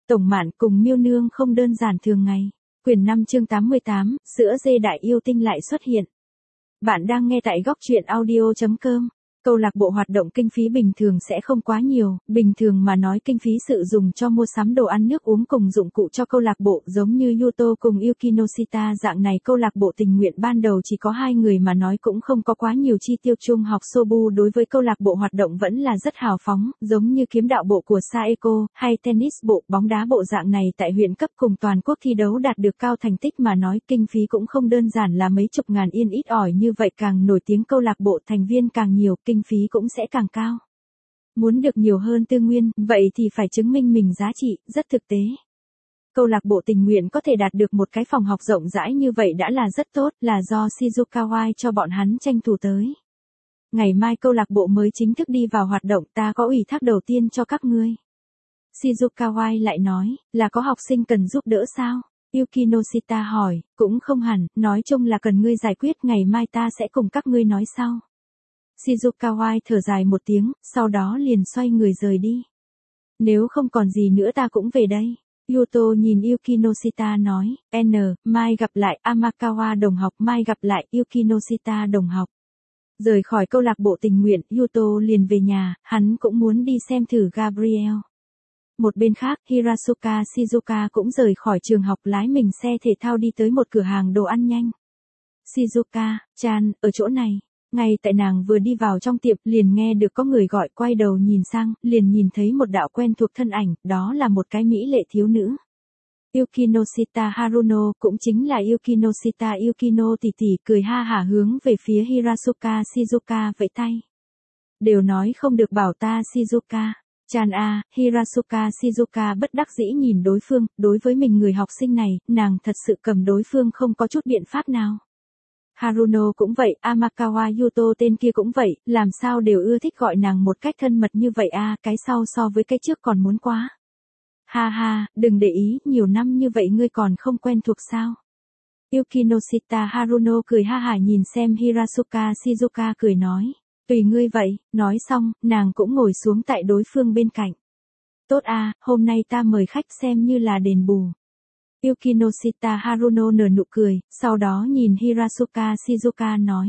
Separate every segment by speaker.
Speaker 1: Tổng Mạn cùng Miêu Nương không đơn giản thường ngày. Quyển 5 chương 88, sữa dê đại yêu tinh lại xuất hiện. Bạn đang nghe tại góc truyện audio.com. Câu lạc bộ hoạt động kinh phí bình thường sẽ không quá nhiều, bình thường mà nói kinh phí sử dụng cho mua sắm đồ ăn nước uống cùng dụng cụ cho câu lạc bộ giống như Yuto cùng Yukinoshita dạng này câu lạc bộ tình nguyện ban đầu chỉ có 2 người mà nói cũng không có quá nhiều chi tiêu. Trung học Sobu đối với câu lạc bộ hoạt động vẫn là rất hào phóng, giống như kiếm đạo bộ của Saeko, hay tennis bộ, bóng đá bộ dạng này tại huyện cấp cùng toàn quốc thi đấu đạt được cao thành tích mà nói kinh phí cũng không đơn giản là mấy chục ngàn yên ít ỏi như vậy, càng nổi tiếng câu lạc bộ thành viên càng nhiều, kinh phí cũng sẽ càng cao. Muốn được nhiều hơn tư nguyên, vậy thì phải chứng minh mình giá trị, rất thực tế. Câu lạc bộ tình nguyện có thể đạt được một cái phòng học rộng rãi như vậy đã là rất tốt, là do Shizukawa cho bọn hắn tranh thủ tới. Ngày mai câu lạc bộ mới chính thức đi vào hoạt động, ta có ủy thác đầu tiên cho các ngươi. Shizukawa lại nói, là có học sinh cần giúp đỡ sao? Yukinoshita hỏi, cũng không hẳn, nói chung là cần ngươi giải quyết, ngày mai ta sẽ cùng các ngươi nói sau. Shizukawa thở dài một tiếng, sau đó liền xoay người rời đi. Nếu không còn gì nữa ta cũng về đây. Yuto nhìn Yukinoshita nói, mai gặp lại Amakawa đồng học, mai gặp lại Yukinoshita đồng học. Rời khỏi câu lạc bộ tình nguyện, Yuto liền về nhà, hắn cũng muốn đi xem thử Gabriel. Một bên khác, Hirasuka Shizuka cũng rời khỏi trường học lái mình xe thể thao đi tới một cửa hàng đồ ăn nhanh. Shizuka-chan, ở chỗ này. Ngay tại nàng vừa đi vào trong tiệm, liền nghe được có người gọi, quay đầu nhìn sang, liền nhìn thấy một đạo quen thuộc thân ảnh, đó là một cái mỹ lệ thiếu nữ. Yukinoshita Haruno, cũng chính là Yukinoshita Yukino tỷ tỷ, cười ha hả hướng về phía Hirasuka Shizuka vẫy tay. Đều nói không được bảo ta Shizuka. Chan a, Hirasuka Shizuka bất đắc dĩ nhìn đối phương, đối với mình người học sinh này, nàng thật sự cầm đối phương không có chút biện pháp nào. Haruno cũng vậy, Amakawa Yuto tên kia cũng vậy, làm sao đều ưa thích gọi nàng một cách thân mật như vậy a, cái sau so với cái trước còn muốn quá. Ha ha, đừng để ý, nhiều năm như vậy ngươi còn không quen thuộc sao? Yukinoshita Haruno cười ha hả nhìn xem Hirasuka Shizuka cười nói, tùy ngươi vậy, nói xong, nàng cũng ngồi xuống tại đối phương bên cạnh. Tốt a, hôm nay ta mời khách xem như là đền bù. Yukinoshita Haruno nở nụ cười, sau đó nhìn Hirasuka Shizuka nói.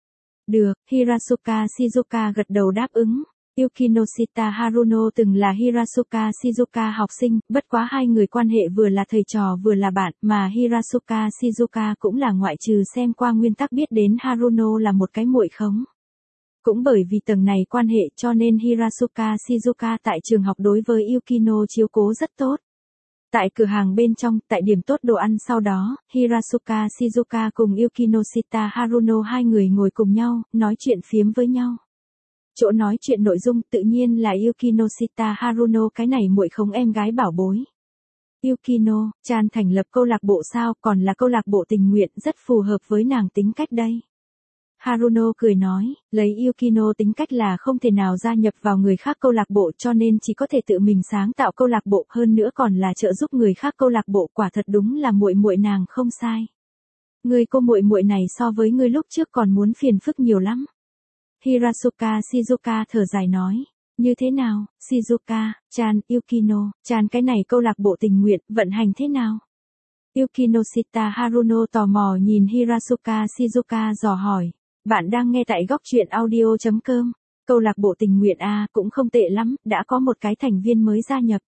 Speaker 1: Được, Hirasuka Shizuka gật đầu đáp ứng. Yukinoshita Haruno từng là Hirasuka Shizuka học sinh, bất quá hai người quan hệ vừa là thầy trò vừa là bạn, mà Hirasuka Shizuka cũng là ngoại trừ xem qua nguyên tắc biết đến Haruno là một cái muội khống. Cũng bởi vì tầng này quan hệ cho nên Hirasuka Shizuka tại trường học đối với Yukino chiếu cố rất tốt. Tại cửa hàng bên trong, tại điểm tốt đồ ăn sau đó, Hirasuka Shizuka cùng Yukinoshita Haruno hai người ngồi cùng nhau, nói chuyện phiếm với nhau. Chỗ nói chuyện nội dung tự nhiên là Yukinoshita Haruno cái này muội khống em gái bảo bối. Yukino-chan thành lập câu lạc bộ sao, còn là câu lạc bộ tình nguyện, rất phù hợp với nàng tính cách đây. Haruno cười nói, lấy Yukino tính cách là không thể nào gia nhập vào người khác câu lạc bộ cho nên chỉ có thể tự mình sáng tạo câu lạc bộ, hơn nữa còn là trợ giúp người khác câu lạc bộ, quả thật đúng là muội muội nàng không sai. Người cô muội muội này so với người lúc trước còn muốn phiền phức nhiều lắm. Hirasuka Shizuka thở dài nói, như thế nào, Shizuka-chan, Yukino-chan cái này câu lạc bộ tình nguyện, vận hành thế nào? Yukinoshita Haruno tò mò nhìn Hirasuka Shizuka dò hỏi. Bạn đang nghe tại góc truyện audio.com. Câu lạc bộ tình nguyện a, cũng không tệ lắm, đã có một cái thành viên mới gia nhập.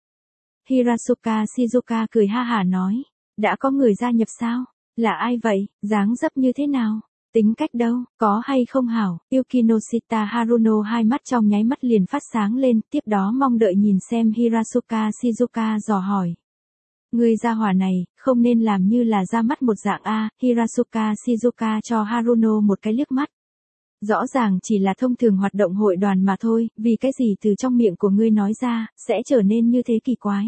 Speaker 1: Hirasuka Shizuka cười ha hả nói. Đã có người gia nhập sao? Là ai vậy? Dáng dấp như thế nào? Tính cách đâu? Có hay không hảo? Yukinoshita Haruno hai mắt trong nháy mắt liền phát sáng lên, tiếp đó mong đợi nhìn xem Hirasuka Shizuka dò hỏi. Người gia hỏa này, không nên làm như là ra mắt một dạng a, Hirasuka Shizuka cho Haruno một cái liếc mắt. Rõ ràng chỉ là thông thường hoạt động hội đoàn mà thôi, vì cái gì từ trong miệng của ngươi nói ra, sẽ trở nên như thế kỳ quái.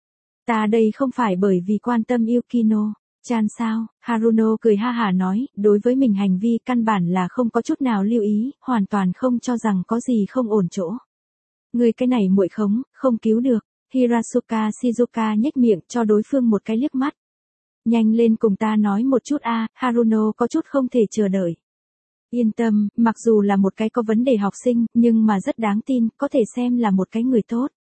Speaker 1: Ta đây không phải bởi vì quan tâm Yukino-chan sao, Haruno cười ha hả nói, đối với mình hành vi căn bản là không có chút nào lưu ý, hoàn toàn không cho rằng có gì không ổn chỗ. Ngươi cái này muội khống, không cứu được. Hirasuka Shizuka nhếch miệng cho đối phương một cái liếc mắt. Nhanh lên cùng ta nói một chút a, Haruno có chút không thể chờ đợi. Yên tâm, mặc dù là một cái có vấn đề học sinh, nhưng mà rất đáng tin, có thể xem là một cái người tốt.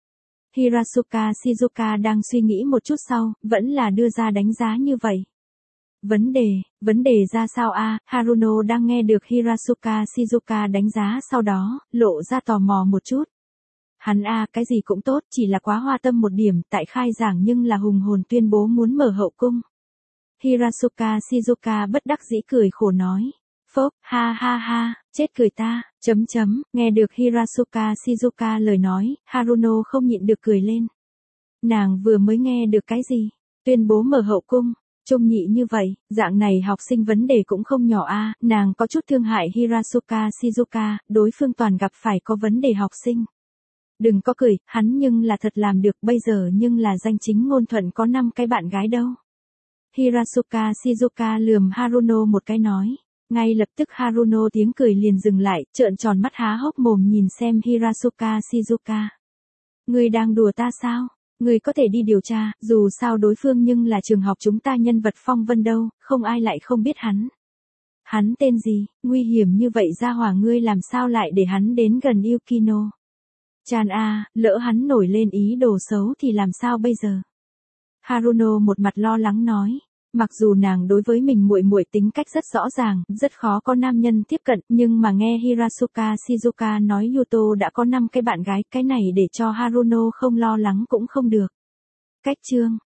Speaker 1: Hirasuka Shizuka đang suy nghĩ một chút sau, vẫn là đưa ra đánh giá như vậy. Vấn đề ra sao a? Haruno đang nghe được Hirasuka Shizuka đánh giá sau đó, lộ ra tò mò một chút. Hắn cái gì cũng tốt, chỉ là quá hoa tâm một điểm, tại khai giảng nhưng là hùng hồn tuyên bố muốn mở hậu cung. Hirasuka Shizuka bất đắc dĩ cười khổ nói. Phốc, ha ha ha, chết cười ta, Nghe được Hirasuka Shizuka lời nói, Haruno không nhịn được cười lên. Nàng vừa mới nghe được cái gì? Tuyên bố mở hậu cung. Trung nhị như vậy, dạng này học sinh vấn đề cũng không nhỏ nàng có chút thương hại Hirasuka Shizuka, đối phương toàn gặp phải có vấn đề học sinh. Đừng có cười, hắn nhưng là thật làm được bây giờ nhưng là danh chính ngôn thuận có 5 cái bạn gái đâu. Hirasuka Shizuka lườm Haruno một cái nói. Ngay lập tức Haruno tiếng cười liền dừng lại, trợn tròn mắt há hốc mồm nhìn xem Hirasuka Shizuka. Ngươi đang đùa ta sao? Ngươi có thể đi điều tra, dù sao đối phương nhưng là trường học chúng ta nhân vật phong vân đâu, không ai lại không biết hắn. Hắn tên gì, nguy hiểm như vậy ra hỏa ngươi làm sao lại để hắn đến gần Yukino. Chan lỡ hắn nổi lên ý đồ xấu thì làm sao bây giờ? Haruno một mặt lo lắng nói. Mặc dù nàng đối với mình muội muội tính cách rất rõ ràng, rất khó có nam nhân tiếp cận, nhưng mà nghe Hirasuka Shizuka nói Yuto đã có 5 cái bạn gái, cái này để cho Haruno không lo lắng cũng không được. Cách chương